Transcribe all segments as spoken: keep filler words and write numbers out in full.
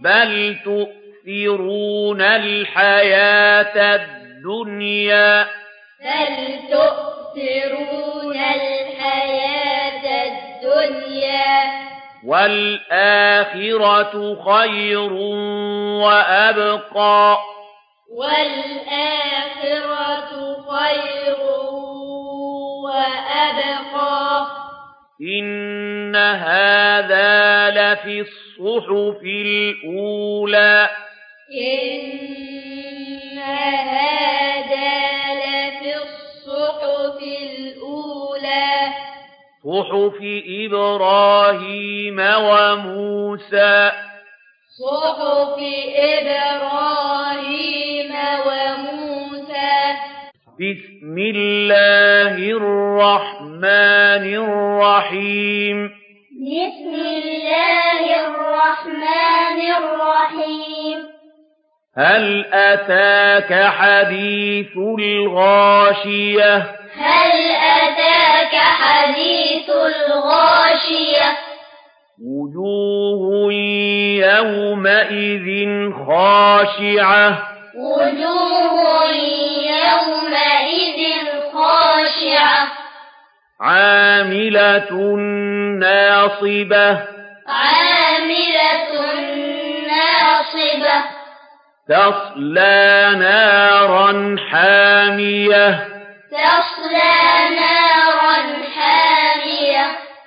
بل تؤثرون الحياة الدنيا بل تؤثرون الحياة الدنيا والآخرة خير وأبقى والآخرة خير وأبقى إن هذا لفي الصحف الأولى إن هذا لفي الصحف الأولى صحف إبراهيم وموسى صحف إبراهيم وموسى بسم الله الرحمن الرحيم بسم الله الرحمن الرحيم هل أتاك حديث الغاشية هل أتاك حديث الغاشية وجوه يومئذ خاشعة وجوه يومئذ خاشعة عاملة ناصبة عاملة ناصبة تصلى نارا حامية تصلى نارا حامية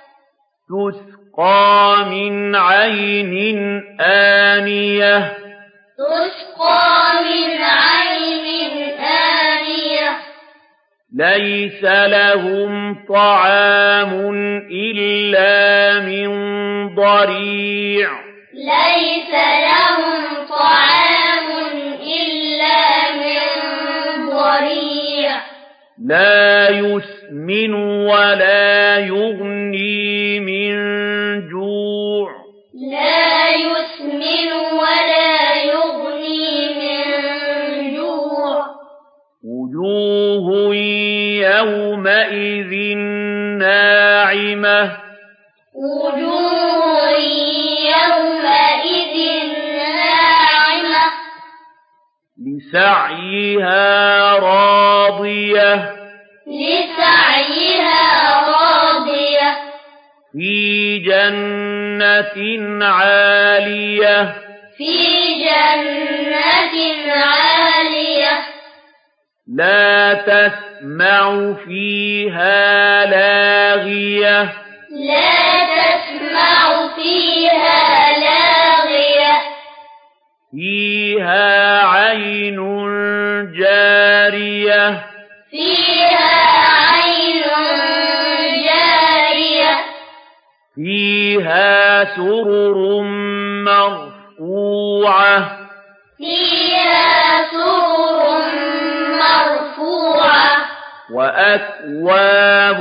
تسقى من عين آنية تسقى من عين آنية ليس لهم طعام إلا من ضريع ليس لهم طعام إلا من ضريع لا يسمن ولا يغني من جوع لا يسمن ولا يغني من جوع وجوه يومئذ ناعمة وجوه يومئذ ناعمة لسعيها راضية لسعيها راضية في جنة عالية في جنة عالية لا تسمع فيها لاغية لا تسمع فيها لاغية فيها عين جارية فيها عين جارية فيها سرر مرفوعة فيها سرر مرفوعة وأكواب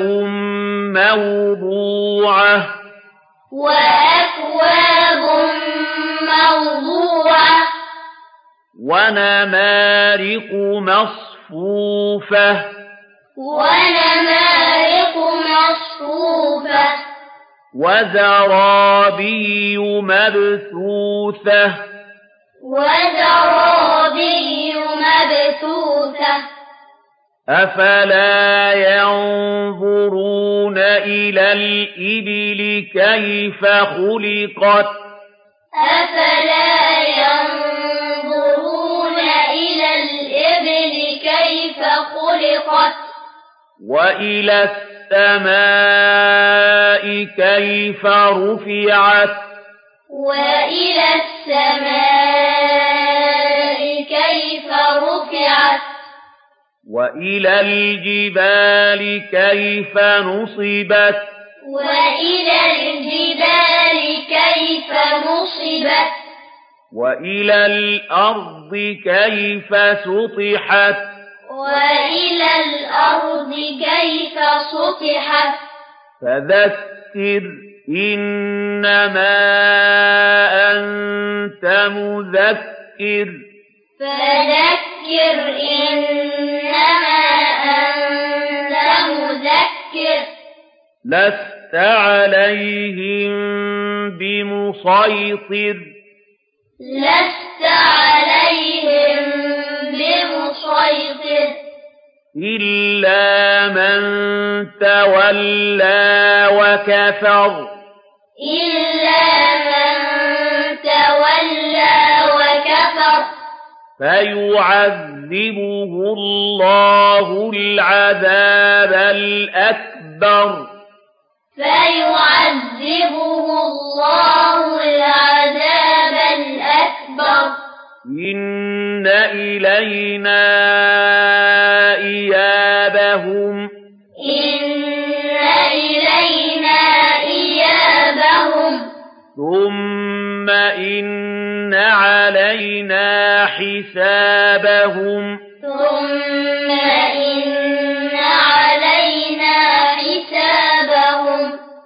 موضوعة وأكواب موضوعة ونمارق مصفوفة ونمارق مصفوفة وزرابي مبثوثة وزرابي مبثوثة أفلا ينظرون إلى الإبل كيف خلقت أفلا ينظرون إلى الإبل كيف خلقت وإلى السماء كيف رفعت وإلى السماء كيف رفعت وإلى الجبال كيف نصبت وإلى الجبال كيف نصبت وإلى الأرض كيف سطحت وإلى الأرض كيف سطحت فذكر إنما أنت مذكر فذكر إنما أنت مذكر لست عليهم بمسيطر لست عليهم بمسيطر إلا من تولى وكفر إلا من تولى وكفر فيعذبه الله العذاب الأكبر فيعذبه الله العذاب الأكبر إن إلينا إيابهم إن إلينا إيابهم ثم إن علينا حسابهم